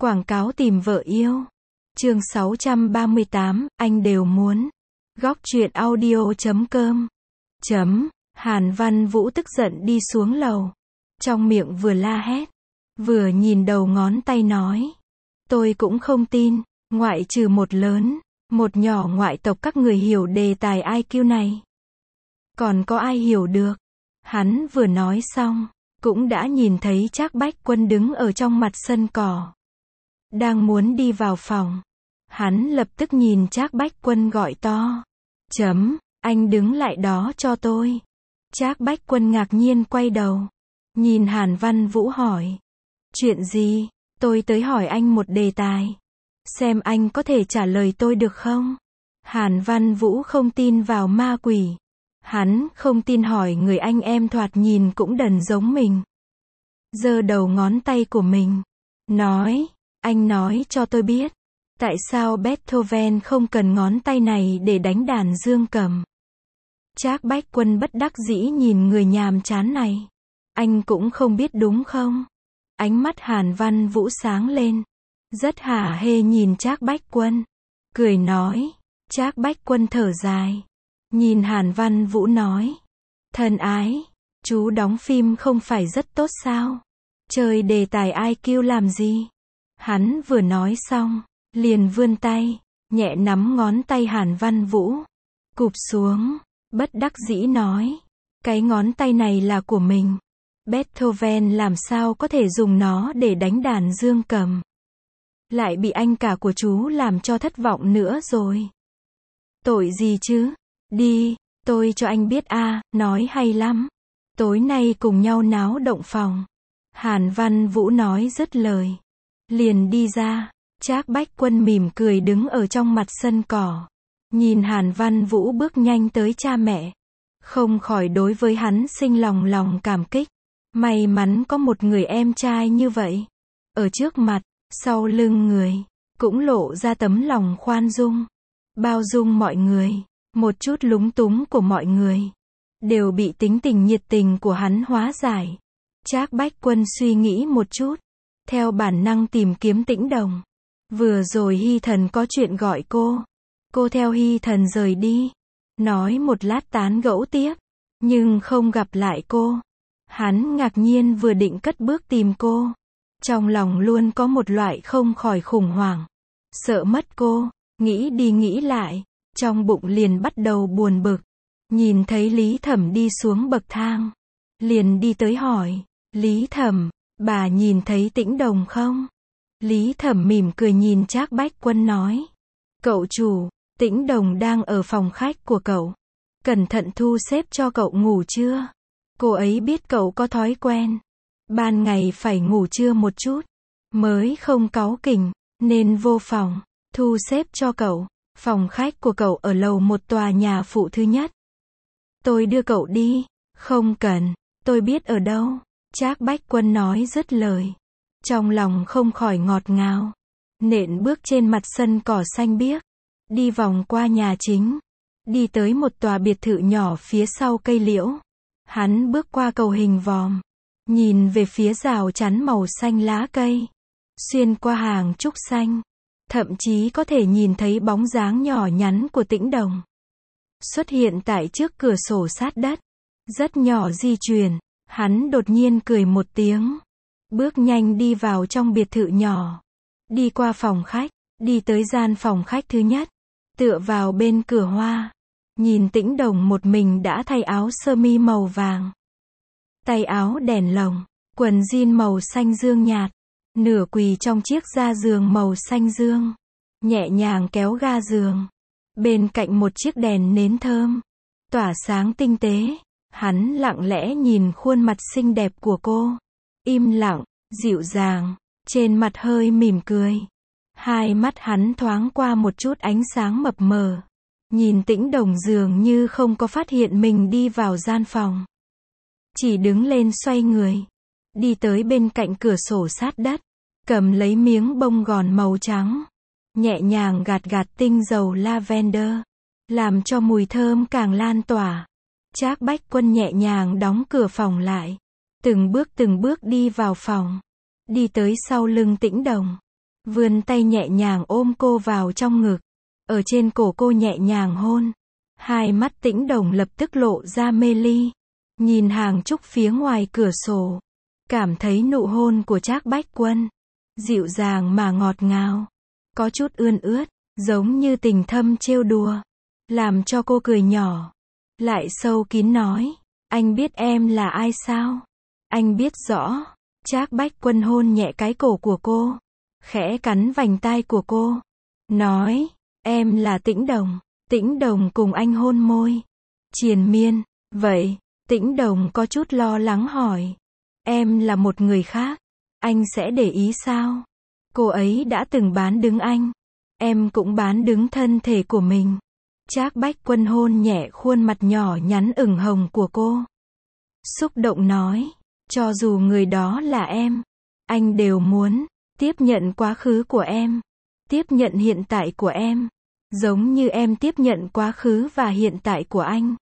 Quảng cáo tìm vợ yêu. Chương 638, anh đều muốn. Góc truyện audio.com. Hàn Văn Vũ tức giận đi xuống lầu. Trong miệng vừa la hét, vừa nhìn đầu ngón tay nói. Tôi cũng không tin, ngoại trừ một lớn, một nhỏ ngoại tộc các người hiểu đề tài IQ này. Còn có ai hiểu được? Hắn vừa nói xong, cũng đã nhìn thấy Trác Bách Quân đứng ở trong mặt sân cỏ. Đang muốn đi vào phòng. Hắn lập tức nhìn Trác Bách Quân gọi to. Anh đứng lại đó cho tôi. Trác Bách Quân ngạc nhiên quay đầu. Nhìn Hàn Văn Vũ hỏi. Chuyện gì? Tôi tới hỏi anh một đề tài. Xem anh có thể trả lời tôi được không? Hàn Văn Vũ không tin vào ma quỷ. Hắn không tin hỏi người anh em thoạt nhìn cũng đần giống mình. Giơ đầu ngón tay của mình. Nói, anh nói cho tôi biết. Tại sao Beethoven không cần ngón tay này để đánh đàn dương cầm? Trác Bách Quân bất đắc dĩ nhìn người nhàm chán này. Anh cũng không biết đúng không? Ánh mắt Hàn Văn Vũ sáng lên. Rất hả hê nhìn Trác Bách Quân. Cười nói. Trác Bách Quân thở dài. Nhìn Hàn Văn Vũ nói. Thân ái, chú đóng phim không phải rất tốt sao? Chơi đề tài IQ làm gì? Hắn vừa nói xong, liền vươn tay, nhẹ nắm ngón tay Hàn Văn Vũ. Cụp xuống, bất đắc dĩ nói. Cái ngón tay này là của mình. Beethoven làm sao có thể dùng nó để đánh đàn dương cầm? Lại bị anh cả của chú làm cho thất vọng nữa rồi. Tội gì chứ? Đi, tôi cho anh biết nói hay lắm. Tối nay cùng nhau náo động phòng. Hàn Văn Vũ nói dứt lời. Liền đi ra. Trác Bách Quân mỉm cười đứng ở trong mặt sân cỏ. Nhìn Hàn Văn Vũ bước nhanh tới cha mẹ. Không khỏi đối với hắn sinh lòng cảm kích. May mắn có một người em trai như vậy. Ở trước mặt, sau lưng người, cũng lộ ra tấm lòng khoan dung. Bao dung mọi người. Một chút lúng túng của mọi người đều bị tính tình nhiệt tình của hắn hóa giải. Trác Bách Quân suy nghĩ một chút, theo bản năng tìm kiếm Tĩnh Đồng. Vừa rồi Hy Thần có chuyện gọi cô theo Hy Thần rời đi, nói một lát tán gẫu tiếp, nhưng không gặp lại cô. Hắn ngạc nhiên vừa định cất bước tìm cô, trong lòng luôn có một loại không khỏi khủng hoảng, sợ mất cô. Nghĩ đi nghĩ lại, trong bụng liền bắt đầu buồn bực. Nhìn thấy Lý Thẩm đi xuống bậc thang, liền đi tới hỏi. Lý Thẩm, bà nhìn thấy Tĩnh Đồng không? Lý Thẩm mỉm cười nhìn Trác Bách Quân nói. Cậu chủ, Tĩnh Đồng đang ở phòng khách của cậu. Cẩn thận thu xếp cho cậu ngủ trưa. Cô ấy biết cậu có thói quen ban ngày phải ngủ trưa một chút, mới không cáu kỉnh, nên vô phòng thu xếp cho cậu. Phòng khách của cậu ở lầu một tòa nhà phụ thứ nhất. Tôi đưa cậu đi. Không cần, tôi biết ở đâu. Trác Bách Quân nói dứt lời. Trong lòng không khỏi ngọt ngào. Nện bước trên mặt sân cỏ xanh biếc. Đi vòng qua nhà chính. Đi tới một tòa biệt thự nhỏ phía sau cây liễu. Hắn bước qua cầu hình vòm. Nhìn về phía rào chắn màu xanh lá cây. Xuyên qua hàng trúc xanh. Thậm chí có thể nhìn thấy bóng dáng nhỏ nhắn của Tĩnh Đồng. Xuất hiện tại trước cửa sổ sát đất. Rất nhỏ di chuyển. Hắn đột nhiên cười một tiếng. Bước nhanh đi vào trong biệt thự nhỏ. Đi qua phòng khách. Đi tới gian phòng khách thứ nhất. Tựa vào bên cửa hoa. Nhìn Tĩnh Đồng một mình đã thay áo sơ mi màu vàng. Tay áo đèn lồng. Quần jean màu xanh dương nhạt. Nửa quỳ trong chiếc ga giường màu xanh dương. Nhẹ nhàng kéo ga giường. Bên cạnh một chiếc đèn nến thơm. Tỏa sáng tinh tế. Hắn lặng lẽ nhìn khuôn mặt xinh đẹp của cô. Im lặng, dịu dàng. Trên mặt hơi mỉm cười. Hai mắt hắn thoáng qua một chút ánh sáng mập mờ. Nhìn Tĩnh Đồng dường như không có phát hiện mình đi vào gian phòng. Chỉ đứng lên xoay người. Đi tới bên cạnh cửa sổ sát đất. Cầm lấy miếng bông gòn màu trắng. Nhẹ nhàng gạt tinh dầu lavender. Làm cho mùi thơm càng lan tỏa. Trác Bách Quân nhẹ nhàng đóng cửa phòng lại. Từng bước đi vào phòng. Đi tới sau lưng Tĩnh Đồng. vươn tay nhẹ nhàng ôm cô vào trong ngực, ở trên cổ cô nhẹ nhàng hôn. Hai mắt Tĩnh Đồng lập tức lộ ra mê ly, nhìn hàng trúc phía ngoài cửa sổ, cảm thấy nụ hôn của Trác Bách Quân dịu dàng mà ngọt ngào, có chút ươn ướt, giống như tình thâm trêu đùa, làm cho cô cười nhỏ, lại sâu kín nói, anh biết em là ai sao? Anh biết rõ. Trác Bách Quân hôn nhẹ cái cổ của cô, khẽ cắn vành tai của cô, nói, em là Tĩnh Đồng. Tĩnh Đồng cùng anh hôn môi, triền miên. Vậy, Tĩnh Đồng có chút lo lắng hỏi, em là một người khác, anh sẽ để ý sao? Cô ấy đã từng bán đứng anh, em cũng bán đứng thân thể của mình. Trác Bách Quân hôn nhẹ khuôn mặt nhỏ nhắn ửng hồng của cô, xúc động nói, cho dù người đó là em, anh đều muốn tiếp nhận quá khứ của em, tiếp nhận hiện tại của em, giống như em tiếp nhận quá khứ và hiện tại của anh.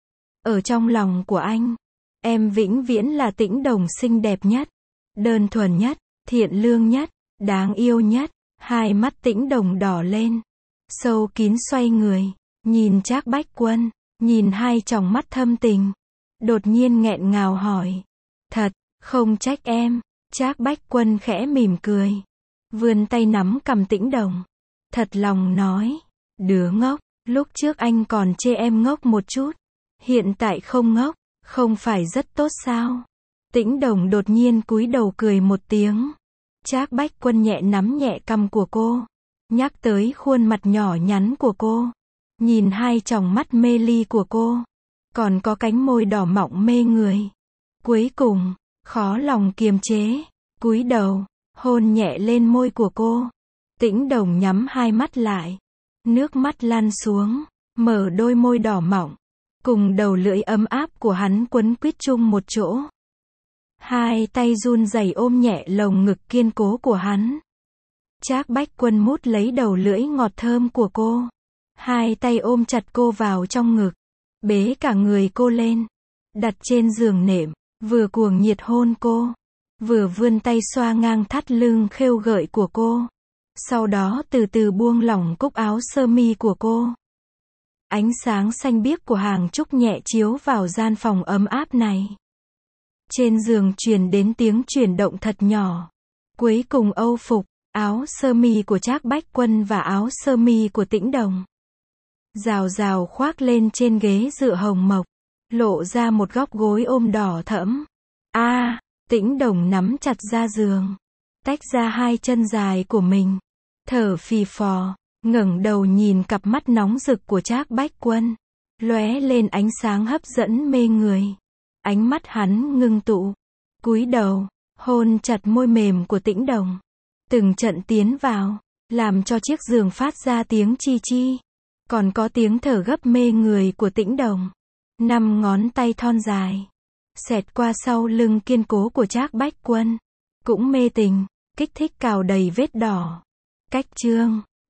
Ở trong lòng của anh, em vĩnh viễn là Tĩnh Đồng xinh đẹp nhất, đơn thuần nhất, thiện lương nhất, đáng yêu nhất. Hai mắt Tĩnh Đồng đỏ lên, sâu kín xoay người, nhìn Trác Bách Quân, nhìn hai tròng mắt thâm tình, đột nhiên nghẹn ngào hỏi, thật, không trách em. Trác Bách Quân khẽ mỉm cười, vươn tay nắm cằm Tĩnh Đồng, thật lòng nói, đứa ngốc, lúc trước anh còn chê em ngốc một chút, hiện tại không ngốc, không phải rất tốt sao? Tĩnh Đồng đột nhiên cúi đầu cười một tiếng. Trác Bách Quân nhẹ nắm nhẹ cằm của cô, nhắc tới khuôn mặt nhỏ nhắn của cô, nhìn hai tròng mắt mê ly của cô, còn có cánh môi đỏ mọng mê người. Cuối cùng, khó lòng kiềm chế, cúi đầu, hôn nhẹ lên môi của cô. Tĩnh Đồng nhắm hai mắt lại, nước mắt lăn xuống, mở đôi môi đỏ mọng, cùng đầu lưỡi ấm áp của hắn quấn quýt chung một chỗ. Hai tay run rẩy ôm nhẹ lồng ngực kiên cố của hắn. Trác Bách Quân mút lấy đầu lưỡi ngọt thơm của cô, hai tay ôm chặt cô vào trong ngực, bế cả người cô lên, đặt trên giường nệm, vừa cuồng nhiệt hôn cô, vừa vươn tay xoa ngang thắt lưng khêu gợi của cô, sau đó từ từ buông lỏng cúc áo sơ mi của cô. Ánh sáng xanh biếc của hàng trúc nhẹ chiếu vào gian phòng ấm áp này. Trên giường truyền đến tiếng chuyển động thật nhỏ. Cuối cùng âu phục, áo sơ mi của Trác Bách Quân và áo sơ mi của Tĩnh Đồng rào rào khoác lên trên ghế dựa hồng mộc, lộ ra một góc gối ôm đỏ thẫm. Tĩnh Đồng nắm chặt ra giường, tách ra hai chân dài của mình, thở phì phò, ngẩng đầu nhìn cặp mắt nóng rực của Trác Bách Quân, lóe lên ánh sáng hấp dẫn mê người. Ánh mắt hắn ngưng tụ, cúi đầu, hôn chặt môi mềm của Tĩnh Đồng, từng trận tiến vào, làm cho chiếc giường phát ra tiếng chi chi, còn có tiếng thở gấp mê người của Tĩnh Đồng. 5 ngón tay thon dài, xẹt qua sau lưng kiên cố của Trác Bách Quân, cũng mê tình, kích thích cào đầy vết đỏ. Cách chương